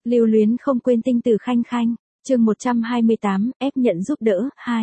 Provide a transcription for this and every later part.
Lưu luyến không quên tinh tử khanh khanh, chương 128, ép nhận giúp đỡ, 2.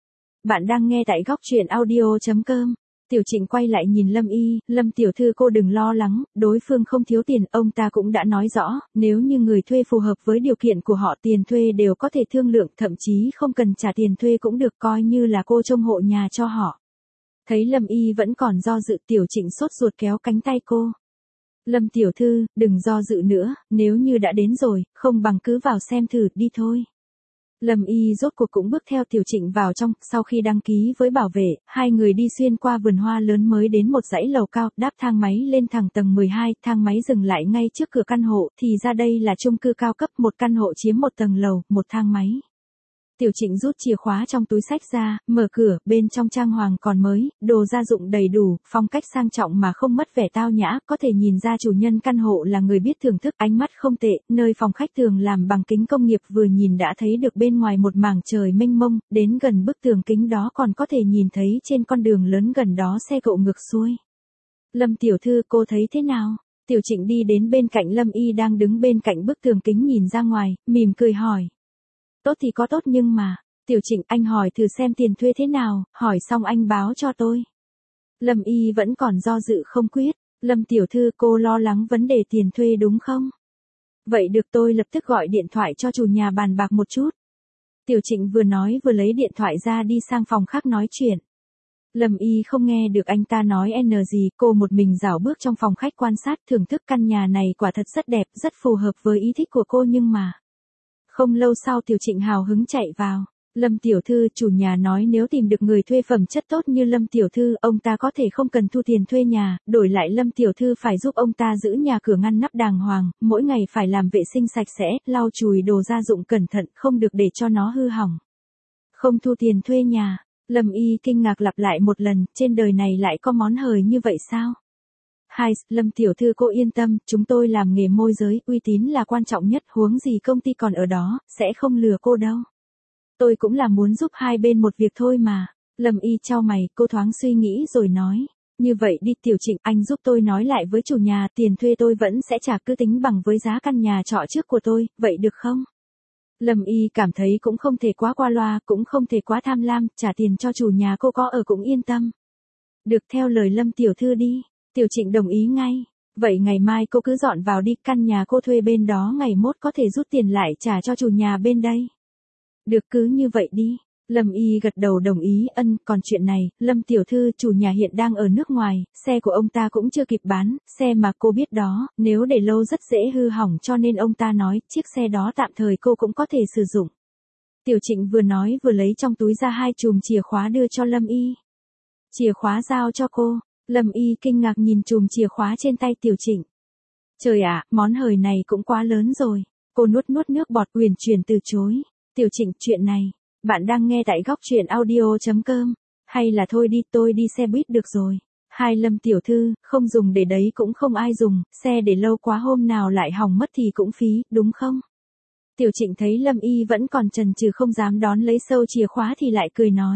Bạn đang nghe tại góc truyện audio.com. Tiểu Trịnh quay lại nhìn Lâm Y, Lâm tiểu thư cô đừng lo lắng, đối phương không thiếu tiền, ông ta cũng đã nói rõ, nếu như người thuê phù hợp với điều kiện của họ tiền thuê đều có thể thương lượng, thậm chí không cần trả tiền thuê cũng được coi như là cô trông hộ nhà cho họ. Thấy Lâm Y vẫn còn do dự, Tiểu Trịnh sốt ruột kéo cánh tay cô. Lâm tiểu thư, đừng do dự nữa, nếu như đã đến rồi, không bằng cứ vào xem thử đi thôi. Lâm Y rốt cuộc cũng bước theo Tiểu Trịnh vào trong, sau khi đăng ký với bảo vệ, hai người đi xuyên qua vườn hoa lớn mới đến một dãy lầu cao, đáp thang máy lên thẳng tầng 12, thang máy dừng lại ngay trước cửa căn hộ, thì ra đây là chung cư cao cấp, một căn hộ chiếm một tầng lầu, một thang máy. Tiểu Trịnh rút chìa khóa trong túi xách ra, mở cửa, bên trong trang hoàng còn mới, đồ gia dụng đầy đủ, phong cách sang trọng mà không mất vẻ tao nhã, có thể nhìn ra chủ nhân căn hộ là người biết thưởng thức, ánh mắt không tệ, nơi phòng khách tường làm bằng kính công nghiệp vừa nhìn đã thấy được bên ngoài một mảng trời mênh mông, đến gần bức tường kính đó còn có thể nhìn thấy trên con đường lớn gần đó xe cộ ngược xuôi. Lâm tiểu thư, cô thấy thế nào? Tiểu Trịnh đi đến bên cạnh Lâm Y đang đứng bên cạnh bức tường kính nhìn ra ngoài, mỉm cười hỏi. Tốt thì có tốt nhưng mà, Tiểu Trịnh, anh hỏi thử xem tiền thuê thế nào, hỏi xong anh báo cho tôi. Lâm Y vẫn còn do dự không quyết, Lâm tiểu thư, cô lo lắng vấn đề tiền thuê đúng không? Vậy được, tôi lập tức gọi điện thoại cho chủ nhà bàn bạc một chút. Tiểu Trịnh vừa nói vừa lấy điện thoại ra đi sang phòng khác nói chuyện. Lâm Y không nghe được anh ta nói gì, cô một mình rảo bước trong phòng khách quan sát thưởng thức căn nhà này quả thật rất đẹp, rất phù hợp với ý thích của cô nhưng mà. Không lâu sau Tiểu Trịnh hào hứng chạy vào. Lâm tiểu thư, chủ nhà nói nếu tìm được người thuê phẩm chất tốt như Lâm tiểu thư, ông ta có thể không cần thu tiền thuê nhà, đổi lại Lâm tiểu thư phải giúp ông ta giữ nhà cửa ngăn nắp đàng hoàng, mỗi ngày phải làm vệ sinh sạch sẽ, lau chùi đồ gia dụng cẩn thận, không được để cho nó hư hỏng. Không thu tiền thuê nhà, Lâm Y kinh ngạc lặp lại một lần, trên đời này lại có món hời như vậy sao? Hai, Lâm tiểu thư cô yên tâm, chúng tôi làm nghề môi giới, uy tín là quan trọng nhất, huống gì công ty còn ở đó, sẽ không lừa cô đâu. Tôi cũng là muốn giúp hai bên một việc thôi mà. Lâm Y chau mày, cô thoáng suy nghĩ rồi nói. Như vậy đi Tiểu Trịnh, anh giúp tôi nói lại với chủ nhà, tiền thuê tôi vẫn sẽ trả cứ tính bằng với giá căn nhà trọ trước của tôi, vậy được không? Lâm Y cảm thấy cũng không thể quá qua loa, cũng không thể quá tham lam, trả tiền cho chủ nhà cô có ở cũng yên tâm. Được, theo lời Lâm tiểu thư đi. Tiểu Trịnh đồng ý ngay. Vậy ngày mai cô cứ dọn vào đi, căn nhà cô thuê bên đó ngày mốt có thể rút tiền lại trả cho chủ nhà bên đây. Được, cứ như vậy đi. Lâm Y gật đầu đồng ý. Còn chuyện này, Lâm tiểu thư, chủ nhà hiện đang ở nước ngoài, xe của ông ta cũng chưa kịp bán, xe mà cô biết đó, nếu để lâu rất dễ hư hỏng cho nên ông ta nói, chiếc xe đó tạm thời cô cũng có thể sử dụng. Tiểu Trịnh vừa nói vừa lấy trong túi ra 2 chùm chìa khóa đưa cho Lâm Y. Chìa khóa giao cho cô. Lâm Y kinh ngạc nhìn chùm chìa khóa trên tay Tiểu Trịnh. Trời ạ, món hời này cũng quá lớn rồi. Cô nuốt nước bọt uyển chuyển từ chối. Tiểu Trịnh, chuyện này, bạn đang nghe tại góc truyện audio.com. Hay là thôi đi, tôi đi xe buýt được rồi. Hai, Lâm tiểu thư, không dùng để đấy cũng không ai dùng, xe để lâu quá hôm nào lại hỏng mất thì cũng phí, đúng không? Tiểu Trịnh thấy Lâm Y vẫn còn chần chừ không dám đón lấy sâu chìa khóa thì lại cười nói.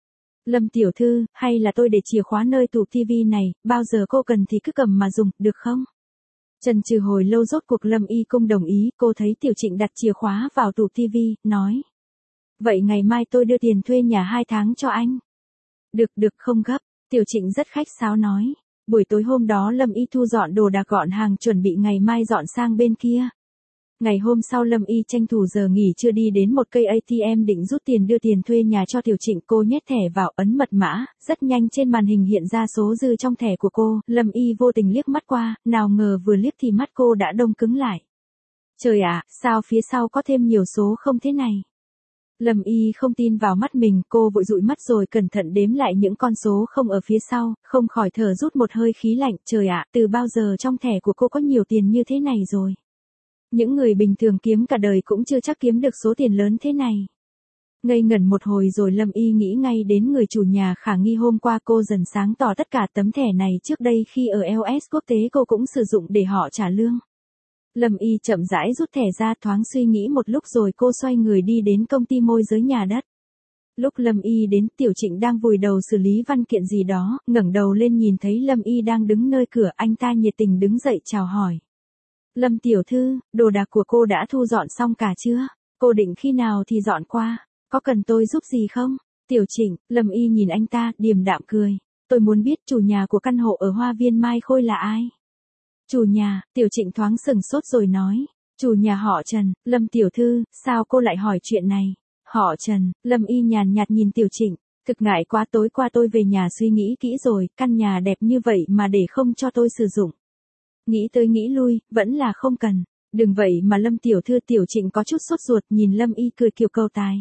Lâm tiểu thư, hay là tôi để chìa khóa nơi tủ tivi này, bao giờ cô cần thì cứ cầm mà dùng, được không? Chần chừ hồi lâu rốt cuộc Lâm Y cũng đồng ý, cô thấy Tiểu Trịnh đặt chìa khóa vào tủ tivi, nói. Vậy ngày mai tôi đưa tiền thuê nhà 2 tháng cho anh. Được, không gấp, Tiểu Trịnh rất khách sáo nói. Buổi tối hôm đó Lâm Y thu dọn đồ đạc gọn hàng chuẩn bị ngày mai dọn sang bên kia. Ngày hôm sau Lâm Y tranh thủ giờ nghỉ trưa đi đến một cây ATM định rút tiền đưa tiền thuê nhà cho Tiểu Trịnh, cô nhét thẻ vào ấn mật mã, rất nhanh trên màn hình hiện ra số dư trong thẻ của cô, Lâm Y vô tình liếc mắt qua, nào ngờ vừa liếc thì mắt cô đã đông cứng lại. Trời ạ, sao phía sau có thêm nhiều số không thế này? Lâm Y không tin vào mắt mình, cô vội dụi mắt rồi cẩn thận đếm lại những con số không ở phía sau, không khỏi thở rút một hơi khí lạnh, trời ạ, từ bao giờ trong thẻ của cô có nhiều tiền như thế này rồi? Những người bình thường kiếm cả đời cũng chưa chắc kiếm được số tiền lớn thế này. Ngây ngẩn một hồi rồi Lâm Y nghĩ ngay đến người chủ nhà khả nghi hôm qua, cô dần sáng tỏ tất cả tấm thẻ này trước đây khi ở LS quốc tế cô cũng sử dụng để họ trả lương. Lâm Y chậm rãi rút thẻ ra, thoáng suy nghĩ một lúc rồi cô xoay người đi đến công ty môi giới nhà đất. Lúc Lâm Y đến, Tiểu Trịnh đang vùi đầu xử lý văn kiện gì đó, ngẩng đầu lên nhìn thấy Lâm Y đang đứng nơi cửa, anh ta nhiệt tình đứng dậy chào hỏi. Lâm tiểu thư, đồ đạc của cô đã thu dọn xong cả chưa? Cô định khi nào thì dọn qua? Có cần tôi giúp gì không? Tiểu Trịnh, Lâm Y nhìn anh ta, điềm đạm cười. Tôi muốn biết chủ nhà của căn hộ ở Hoa Viên Mai Khôi là ai? Chủ nhà, Tiểu Trịnh thoáng sừng sốt rồi nói. Chủ nhà họ Trần. Lâm tiểu thư, sao cô lại hỏi chuyện này? Họ Trần. Lâm Y nhàn nhạt nhìn Tiểu Trịnh. Thực ngại quá, tối qua tôi về nhà suy nghĩ kỹ rồi, căn nhà đẹp như vậy mà để không cho tôi sử dụng. Nghĩ tới nghĩ lui, vẫn là không cần. Đừng vậy mà Lâm tiểu thư. Tiểu Trịnh có chút sốt ruột nhìn Lâm Y cười kiểu câu tài.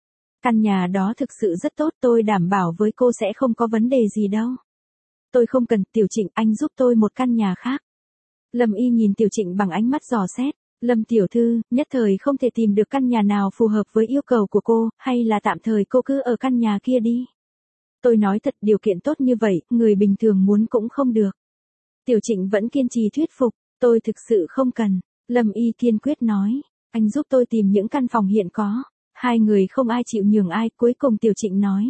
Căn nhà đó thực sự rất tốt, tôi đảm bảo với cô sẽ không có vấn đề gì đâu. Tôi không cần. Tiểu Trịnh, anh giúp tôi một căn nhà khác. Lâm Y nhìn Tiểu Trịnh bằng ánh mắt dò xét. Lâm tiểu thư, nhất thời không thể tìm được căn nhà nào phù hợp với yêu cầu của cô, hay là tạm thời cô cứ ở căn nhà kia đi. Tôi nói thật, điều kiện tốt như vậy, người bình thường muốn cũng không được. Tiểu Trịnh vẫn kiên trì thuyết phục, tôi thực sự không cần. Lâm Y kiên quyết nói, anh giúp tôi tìm những căn phòng hiện có. Hai người không ai chịu nhường ai, cuối cùng Tiểu Trịnh nói.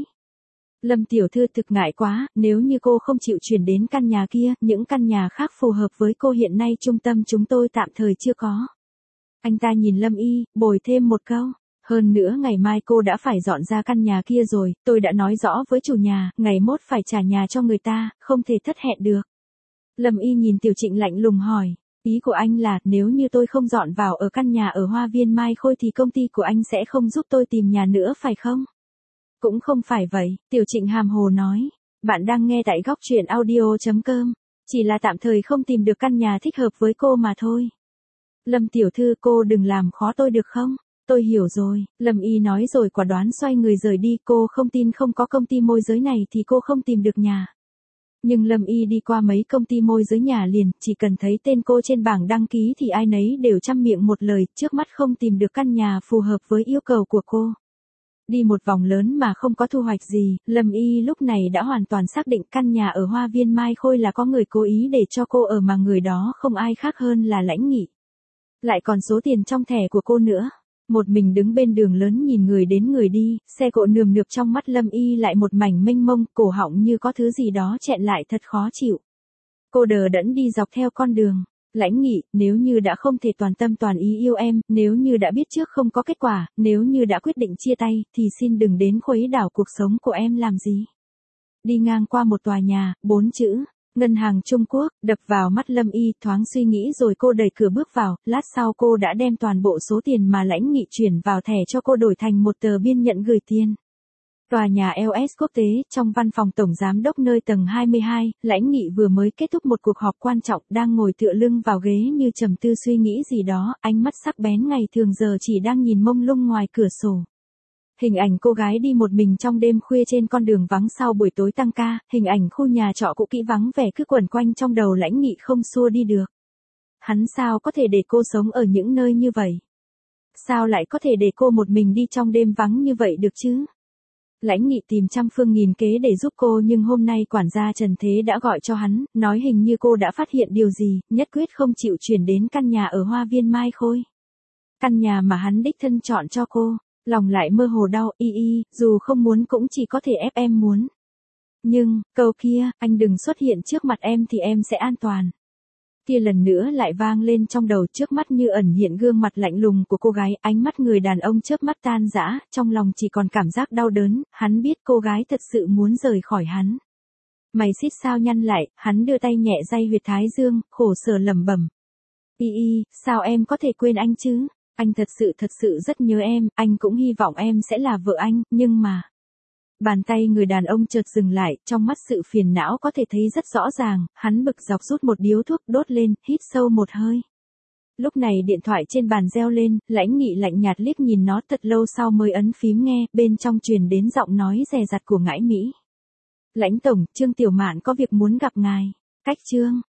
Lâm tiểu thư, thực ngại quá, nếu như cô không chịu chuyển đến căn nhà kia, những căn nhà khác phù hợp với cô hiện nay trung tâm chúng tôi tạm thời chưa có. Anh ta nhìn Lâm Y, bồi thêm một câu. Hơn nữa ngày mai cô đã phải dọn ra căn nhà kia rồi, tôi đã nói rõ với chủ nhà, ngày mốt phải trả nhà cho người ta, không thể thất hẹn được. Lâm Y nhìn Tiểu Trịnh lạnh lùng hỏi, ý của anh là nếu như tôi không dọn vào ở căn nhà ở Hoa Viên Mai Khôi thì công ty của anh sẽ không giúp tôi tìm nhà nữa phải không? Cũng không phải vậy, Tiểu Trịnh hàm hồ nói. Bạn đang nghe tại góc truyện audio.com. Chỉ là tạm thời không tìm được căn nhà thích hợp với cô mà thôi. Lâm tiểu thư, cô đừng làm khó tôi được không? Tôi hiểu rồi, Lâm Y nói rồi quả đoán xoay người rời đi. Cô không tin không có công ty môi giới này thì cô không tìm được nhà. Nhưng Lâm Y đi qua mấy công ty môi giới nhà liền, chỉ cần thấy tên cô trên bảng đăng ký thì ai nấy đều trăm miệng một lời, trước mắt không tìm được căn nhà phù hợp với yêu cầu của cô. Đi một vòng lớn mà không có thu hoạch gì, Lâm Y lúc này đã hoàn toàn xác định căn nhà ở Hoa Viên Mai Khôi là có người cố ý để cho cô ở, mà người đó không ai khác hơn là Lãnh Nghị. Lại còn số tiền trong thẻ của cô nữa. Một mình đứng bên đường lớn nhìn người đến người đi, xe cộ nườm nượp, trong mắt Lâm Y lại một mảnh mênh mông, cổ họng như có thứ gì đó chẹn lại, thật khó chịu. Cô đờ đẫn đi dọc theo con đường. Lãnh Nghị, nếu như đã không thể toàn tâm toàn ý yêu em, nếu như đã biết trước không có kết quả, nếu như đã quyết định chia tay, thì xin đừng đến khuấy đảo cuộc sống của em làm gì. Đi ngang qua một tòa nhà, 4 chữ, Ngân hàng Trung Quốc, đập vào mắt Lâm Y, thoáng suy nghĩ rồi cô đẩy cửa bước vào, lát sau cô đã đem toàn bộ số tiền mà Lãnh Nghị chuyển vào thẻ cho cô đổi thành một tờ biên nhận gửi tiền. Tòa nhà LS Quốc tế, trong văn phòng tổng giám đốc nơi tầng 22, Lãnh Nghị vừa mới kết thúc một cuộc họp quan trọng, đang ngồi tựa lưng vào ghế như trầm tư suy nghĩ gì đó, ánh mắt sắc bén ngày thường giờ chỉ đang nhìn mông lung ngoài cửa sổ. Hình ảnh cô gái đi một mình trong đêm khuya trên con đường vắng sau buổi tối tăng ca, hình ảnh khu nhà trọ cũ kỹ vắng vẻ cứ quẩn quanh trong đầu Lãnh Nghị không xua đi được. Hắn sao có thể để cô sống ở những nơi như vậy? Sao lại có thể để cô một mình đi trong đêm vắng như vậy được chứ? Lãnh Nghị tìm trăm phương nghìn kế để giúp cô, nhưng hôm nay quản gia Trần Thế đã gọi cho hắn, nói hình như cô đã phát hiện điều gì, nhất quyết không chịu chuyển đến căn nhà ở Hoa Viên Mai Khôi. Căn nhà mà hắn đích thân chọn cho cô, lòng lại mơ hồ đau, dù không muốn cũng chỉ có thể ép em muốn. Nhưng, câu kia, anh đừng xuất hiện trước mặt em thì em sẽ an toàn. Kia lần nữa lại vang lên trong đầu, trước mắt như ẩn hiện gương mặt lạnh lùng của cô gái, ánh mắt người đàn ông chớp mắt tan rã, trong lòng chỉ còn cảm giác đau đớn, hắn biết cô gái thật sự muốn rời khỏi hắn. Mày xít sao nhăn lại, hắn đưa tay nhẹ day huyệt thái dương, khổ sở lẩm bẩm. Sao em có thể quên anh chứ? Anh thật sự rất nhớ em, anh cũng hy vọng em sẽ là vợ anh, nhưng mà... Bàn tay người đàn ông chợt dừng lại, trong mắt sự phiền não có thể thấy rất rõ ràng, hắn bực dọc rút một điếu thuốc đốt lên, hít sâu một hơi. Lúc này điện thoại trên bàn reo lên, Lãnh Nghị lạnh nhạt liếc nhìn nó thật lâu sau mới ấn phím nghe, bên trong truyền đến giọng nói dè dặt của Ngãi Mỹ. Lãnh tổng, Trương Tiểu Mạn có việc muốn gặp ngài. Cách Trương,